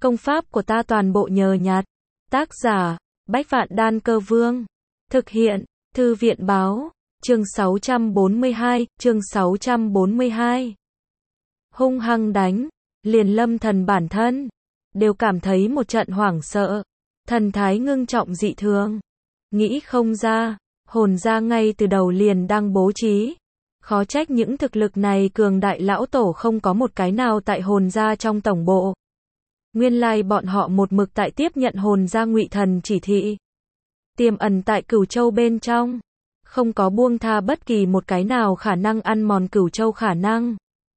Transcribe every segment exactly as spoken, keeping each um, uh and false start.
Công pháp của ta toàn bộ nhờ nhặt. Tác giả, Bách Vạn Đan Cơ Vương. Thực hiện, Thư viện báo, chương sáu trăm bốn mươi hai, chương sáu trăm bốn mươi hai. Hung hăng đánh, liền Lâm Thần bản thân, đều cảm thấy một trận hoảng sợ, thần thái ngưng trọng dị thường. Nghĩ không ra, hồn gia ngay từ đầu liền đang bố trí. Khó trách những thực lực này cường đại lão tổ không có một cái nào tại hồn gia trong tổng bộ. Nguyên lai bọn họ một mực tại tiếp nhận hồn gia Ngụy Thần chỉ thị. Tiềm ẩn tại Cửu Châu bên trong. Không có buông tha bất kỳ một cái nào khả năng ăn mòn Cửu Châu khả năng.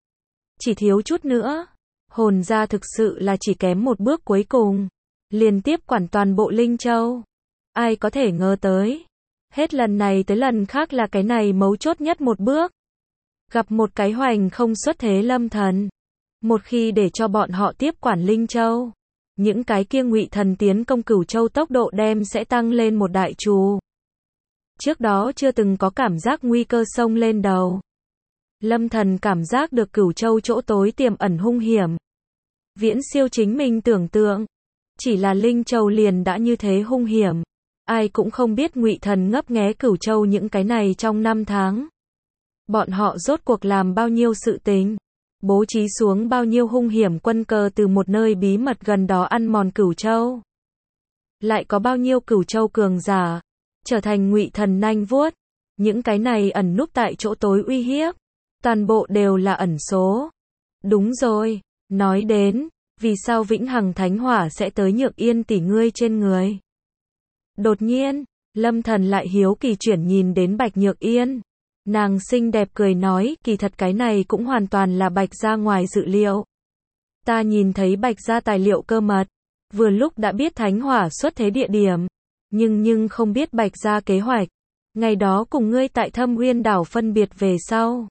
Chỉ thiếu chút nữa. Hồn gia thực sự là chỉ kém một bước cuối cùng. Liên tiếp quản toàn bộ Linh Châu. Ai có thể ngờ tới. Hết lần này tới lần khác là cái này mấu chốt nhất một bước. Gặp một cái hoành không xuất thế Lâm Thần. Một khi để cho bọn họ tiếp quản Linh Châu, những cái kia Ngụy Thần tiến công Cửu Châu tốc độ đem sẽ tăng lên một đại trù. Trước đó chưa từng có cảm giác nguy cơ xông lên đầu. Lâm Thần cảm giác được Cửu Châu chỗ tối tiềm ẩn hung hiểm. Viễn siêu chính mình tưởng tượng. Chỉ là Linh Châu liền đã như thế hung hiểm. Ai cũng không biết Ngụy Thần ngấp nghé Cửu Châu những cái này trong năm tháng. Bọn họ rốt cuộc làm bao nhiêu sự tình. Bố trí xuống bao nhiêu hung hiểm quân cờ từ một nơi bí mật gần đó ăn mòn Cửu Châu. Lại có bao nhiêu Cửu Châu cường giả. Trở thành Ngụy Thần nanh vuốt. Những cái này ẩn núp tại chỗ tối uy hiếp. Toàn bộ đều là ẩn số. Đúng rồi. Nói đến. Vì sao Vĩnh Hằng Thánh Hỏa sẽ tới Nhược Yên tỷ ngươi trên người. Đột nhiên. Lâm Thần lại hiếu kỳ chuyển nhìn đến Bạch Nhược Yên. Nàng xinh đẹp cười nói, kỳ thật cái này cũng hoàn toàn là Bạch gia ngoài dự liệu. Ta nhìn thấy Bạch gia tài liệu cơ mật, vừa lúc đã biết Thánh Hỏa xuất thế địa điểm, nhưng nhưng không biết Bạch gia kế hoạch. Ngày đó cùng ngươi tại Thâm Uyên đảo phân biệt về sau.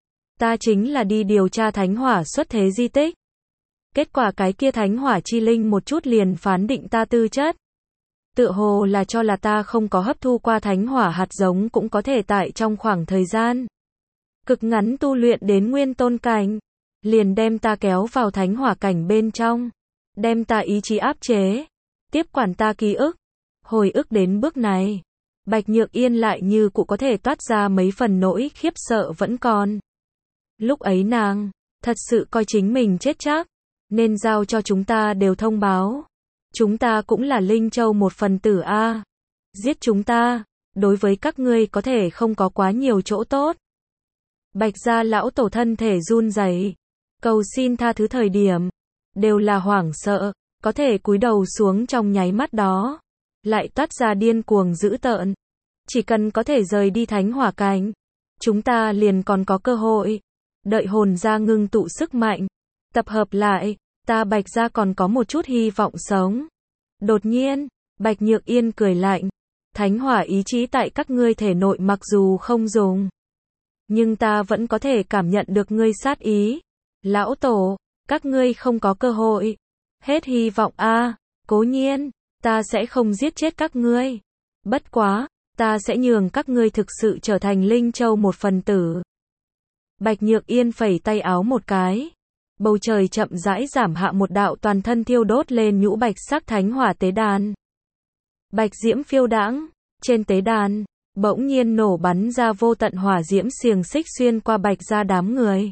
Ta chính là đi điều tra Thánh Hỏa xuất thế di tích. Kết quả cái kia Thánh Hỏa chi linh một chút liền phán định ta tư chất. Tựa hồ là cho là ta không có hấp thu qua Thánh Hỏa hạt giống cũng có thể tại trong khoảng thời gian cực ngắn tu luyện đến nguyên tôn cảnh, liền đem ta kéo vào Thánh Hỏa cảnh bên trong, đem ta ý chí áp chế, tiếp quản ta ký ức. Hồi ức đến bước này, Bạch Nhược Yên lại như cụ có thể toát ra mấy phần nỗi khiếp sợ vẫn còn. Lúc ấy nàng thật sự coi chính mình chết chắc, nên giao cho chúng ta đều thông báo. Chúng ta cũng là Linh Châu một phần tử a. Giết chúng ta, đối với các ngươi có thể không có quá nhiều chỗ tốt. Bạch gia lão tổ thân thể run rẩy, cầu xin tha thứ thời điểm, đều là hoảng sợ, có thể cúi đầu xuống trong nháy mắt đó, lại toát ra điên cuồng dữ tợn. Chỉ cần có thể rời đi Thánh Hỏa cảnh, chúng ta liền còn có cơ hội. Đợi hồn gia ngưng tụ sức mạnh, tập hợp lại. Ta Bạch gia còn có một chút hy vọng sống. Đột nhiên, Bạch Nhược Yên cười lạnh. Thánh Hỏa ý chí tại các ngươi thể nội mặc dù không dùng, nhưng ta vẫn có thể cảm nhận được ngươi sát ý. Lão tổ, các ngươi không có cơ hội. Hết hy vọng a. À, cố nhiên, ta sẽ không giết chết các ngươi. Bất quá, ta sẽ nhường các ngươi thực sự trở thành Linh Châu một phần tử. Bạch Nhược Yên phẩy tay áo một cái. Bầu trời chậm rãi giảm hạ một đạo toàn thân thiêu đốt lên nhũ bạch sắc Thánh Hỏa tế đàn. Bạch diễm phiêu đãng, trên tế đàn, bỗng nhiên nổ bắn ra vô tận hỏa diễm xiềng xích xuyên qua Bạch gia đám người.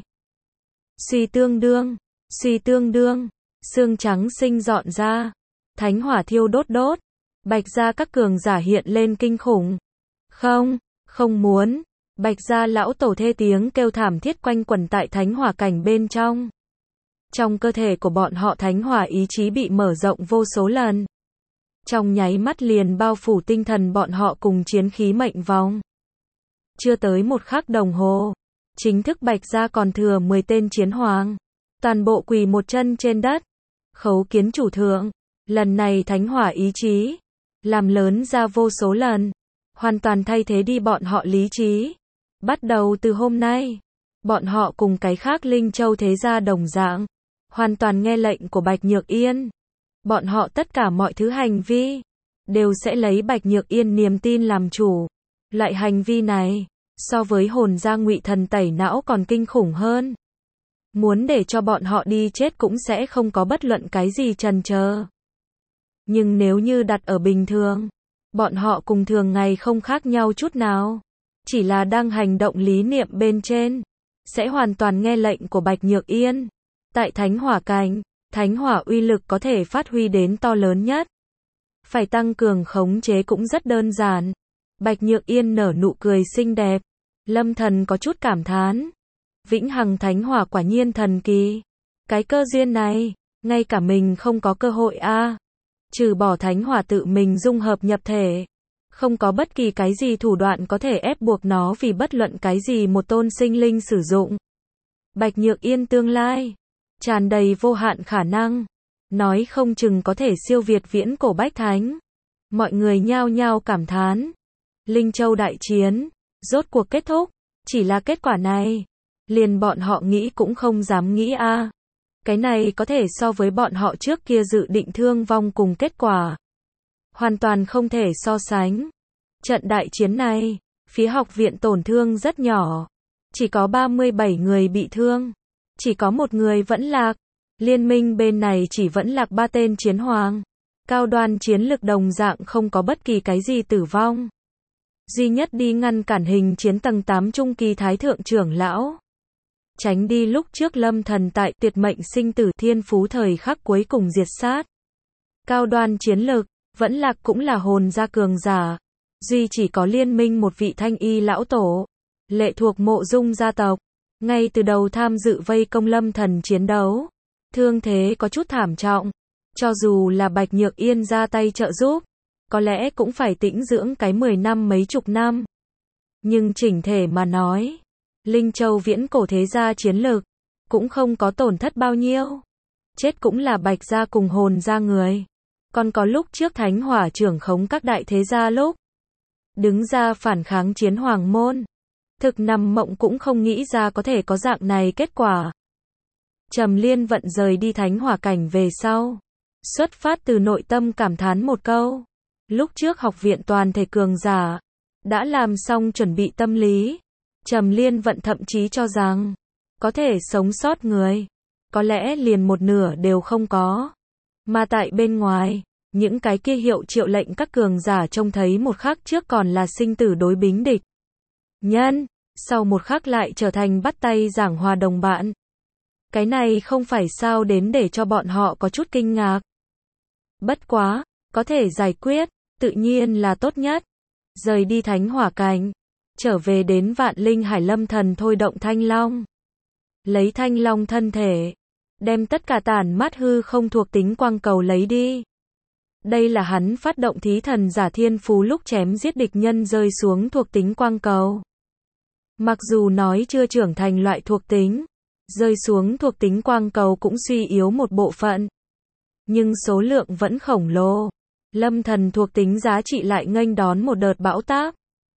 Suy tương đương, suy tương đương, xương trắng sinh dọn ra, Thánh Hỏa thiêu đốt đốt, Bạch gia các cường giả hiện lên kinh khủng. Không, không muốn, Bạch gia lão tổ thê tiếng kêu thảm thiết quanh quẩn tại Thánh Hỏa cảnh bên trong. Trong cơ thể của bọn họ Thánh Hỏa ý chí bị mở rộng vô số lần. Trong nháy mắt liền bao phủ tinh thần bọn họ cùng chiến khí mệnh vong. Chưa tới một khắc đồng hồ, chính thức Bạch gia còn thừa mười tên chiến hoàng. Toàn bộ quỳ một chân trên đất. Khấu kiến chủ thượng. Lần này Thánh Hỏa ý chí làm lớn ra vô số lần. Hoàn toàn thay thế đi bọn họ lý trí. Bắt đầu từ hôm nay, bọn họ cùng cái khác Linh Châu thế gia đồng dạng. Hoàn toàn nghe lệnh của Bạch Nhược Yên. Bọn họ tất cả mọi thứ hành vi đều sẽ lấy Bạch Nhược Yên niềm tin làm chủ. Loại hành vi này so với hồn gia Ngụy Thần tẩy não còn kinh khủng hơn. Muốn để cho bọn họ đi chết cũng sẽ không có bất luận cái gì chần chờ. Nhưng nếu như đặt ở bình thường, bọn họ cùng thường ngày không khác nhau chút nào. Chỉ là đang hành động lý niệm bên trên, sẽ hoàn toàn nghe lệnh của Bạch Nhược Yên. Tại thánh hỏa cảnh, thánh hỏa uy lực có thể phát huy đến to lớn nhất. Phải tăng cường khống chế cũng rất đơn giản. Bạch Nhược Yên nở nụ cười xinh đẹp. Lâm Thần có chút cảm thán. Vĩnh hằng thánh hỏa quả nhiên thần kỳ. Cái cơ duyên này, ngay cả mình không có cơ hội a. À. Trừ bỏ thánh hỏa tự mình dung hợp nhập thể. Không có bất kỳ cái gì thủ đoạn có thể ép buộc nó vì bất luận cái gì một tôn sinh linh sử dụng. Bạch Nhược Yên tương lai, tràn đầy vô hạn khả năng. Nói không chừng có thể siêu việt viễn cổ bách thánh. Mọi người nhao nhao cảm thán. Linh Châu đại chiến, rốt cuộc kết thúc. Chỉ là kết quả này, liền bọn họ nghĩ cũng không dám nghĩ a. À. Cái này có thể so với bọn họ trước kia dự định thương vong cùng kết quả. Hoàn toàn không thể so sánh. Trận đại chiến này, phía học viện tổn thương rất nhỏ. Chỉ có ba mươi bảy người bị thương. Chỉ có một người vẫn lạc. Liên minh bên này chỉ vẫn lạc ba tên chiến hoàng. Cao đoan chiến lực đồng dạng không có bất kỳ cái gì tử vong. Duy nhất đi ngăn cản hình chiến tầng tám trung kỳ thái thượng trưởng lão. Tránh đi lúc trước Lâm Thần tại tuyệt mệnh sinh tử thiên phú thời khắc cuối cùng diệt sát. Cao đoan chiến lực, vẫn lạc cũng là hồn gia cường giả. Duy chỉ có liên minh một vị thanh y lão tổ. Lệ thuộc Mộ Dung gia tộc. Ngay từ đầu tham dự vây công Lâm Thần chiến đấu. Thương thế có chút thảm trọng. Cho dù là Bạch Nhược Yên ra tay trợ giúp. Có lẽ cũng phải tĩnh dưỡng cái mười năm mấy chục năm. Nhưng chỉnh thể mà nói. Linh Châu viễn cổ thế gia chiến lực. Cũng không có tổn thất bao nhiêu. Chết cũng là Bạch gia cùng hồn gia người. Còn có lúc trước thánh hỏa trưởng khống các đại thế gia lúc. Đứng ra phản kháng chiến hoàng môn. Thực nằm mộng cũng không nghĩ ra có thể có dạng này kết quả. Trầm Liên Vận rời đi thánh hỏa cảnh về sau. Xuất phát từ nội tâm cảm thán một câu. Lúc trước học viện toàn thể cường giả. Đã làm xong chuẩn bị tâm lý. Trầm Liên Vận thậm chí cho rằng. Có thể sống sót người. Có lẽ liền một nửa đều không có. Mà tại bên ngoài. Những cái kia hiệu triệu lệnh các cường giả trông thấy một khắc trước còn là sinh tử đối bính địch. Nhân. Sau một khắc lại trở thành bắt tay giảng hòa đồng bạn. Cái này không phải sao đến để cho bọn họ có chút kinh ngạc. Bất quá, có thể giải quyết, tự nhiên là tốt nhất. Rời đi thánh hỏa cảnh, trở về đến Vạn Linh Hải Lâm Thần thôi động Thanh Long. Lấy Thanh Long thân thể, đem tất cả tản mát hư không thuộc tính quang cầu lấy đi. Đây là hắn phát động thí thần giả thiên phú lúc chém giết địch nhân rơi xuống thuộc tính quang cầu. Mặc dù nói chưa trưởng thành loại thuộc tính, rơi xuống thuộc tính quang cầu cũng suy yếu một bộ phận. Nhưng số lượng vẫn khổng lồ. Lâm Thần thuộc tính giá trị lại nghênh đón một đợt bão táp.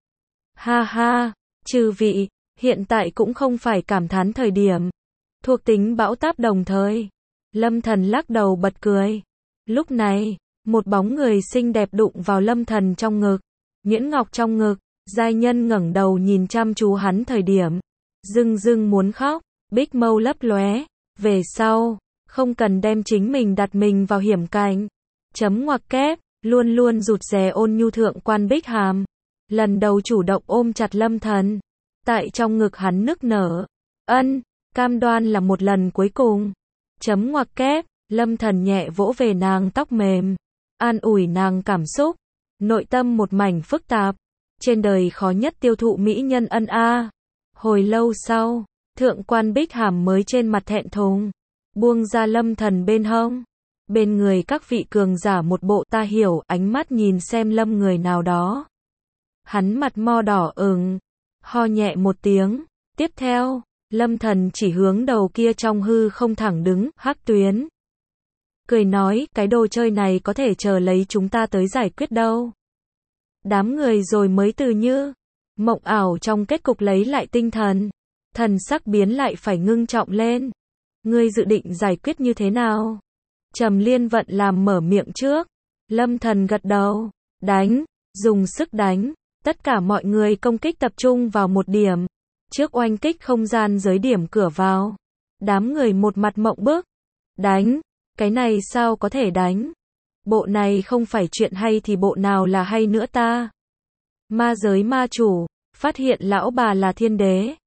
Ha ha, chư vị, hiện tại cũng không phải cảm thán thời điểm. Thuộc tính bão táp đồng thời. Lâm Thần lắc đầu bật cười. Lúc này, một bóng người xinh đẹp đụng vào Lâm Thần trong ngực. Nhuyễn ngọc trong ngực, giai nhân ngẩng đầu nhìn chăm chú hắn thời điểm. Dưng dưng muốn khóc, bích mâu lấp lóe. Về sau, không cần đem chính mình đặt mình vào hiểm cảnh. Chấm ngoặc kép, luôn luôn rụt rè ôn nhu thượng quan Bích Hàm. Lần đầu chủ động ôm chặt Lâm Thần. Tại trong ngực hắn nức nở. Ân, cam đoan là một lần cuối cùng. Chấm ngoặc kép, Lâm Thần nhẹ vỗ về nàng tóc mềm. An ủi nàng cảm xúc. Nội tâm một mảnh phức tạp. Trên đời khó nhất tiêu thụ mỹ nhân ân a. Hồi lâu sau, thượng quan Bích Hàm mới trên mặt thẹn thùng. Buông ra Lâm Thần bên hông. Bên người các vị cường giả một bộ ta hiểu ánh mắt nhìn xem Lâm người nào đó. Hắn mặt mo đỏ ửng, ho nhẹ một tiếng. Tiếp theo, Lâm Thần chỉ hướng đầu kia trong hư không thẳng đứng, hắc tuyến. Cười nói, cái đồ chơi này có thể chờ lấy chúng ta tới giải quyết đâu. Đám người rồi mới từ như mộng ảo trong kết cục lấy lại tinh thần. Thần sắc biến lại phải ngưng trọng lên. Ngươi dự định giải quyết như thế nào? Trầm Liên Vận làm mở miệng trước. Lâm Thần gật đầu. Đánh, dùng sức đánh. Tất cả mọi người công kích tập trung vào một điểm. Trước oanh kích không gian giới điểm cửa vào. Đám người một mặt mộng bức. Đánh, cái này sao có thể đánh? Bộ này không phải chuyện hay thì bộ nào là hay nữa ta? Ma giới ma chủ, phát hiện lão bà là thiên đế.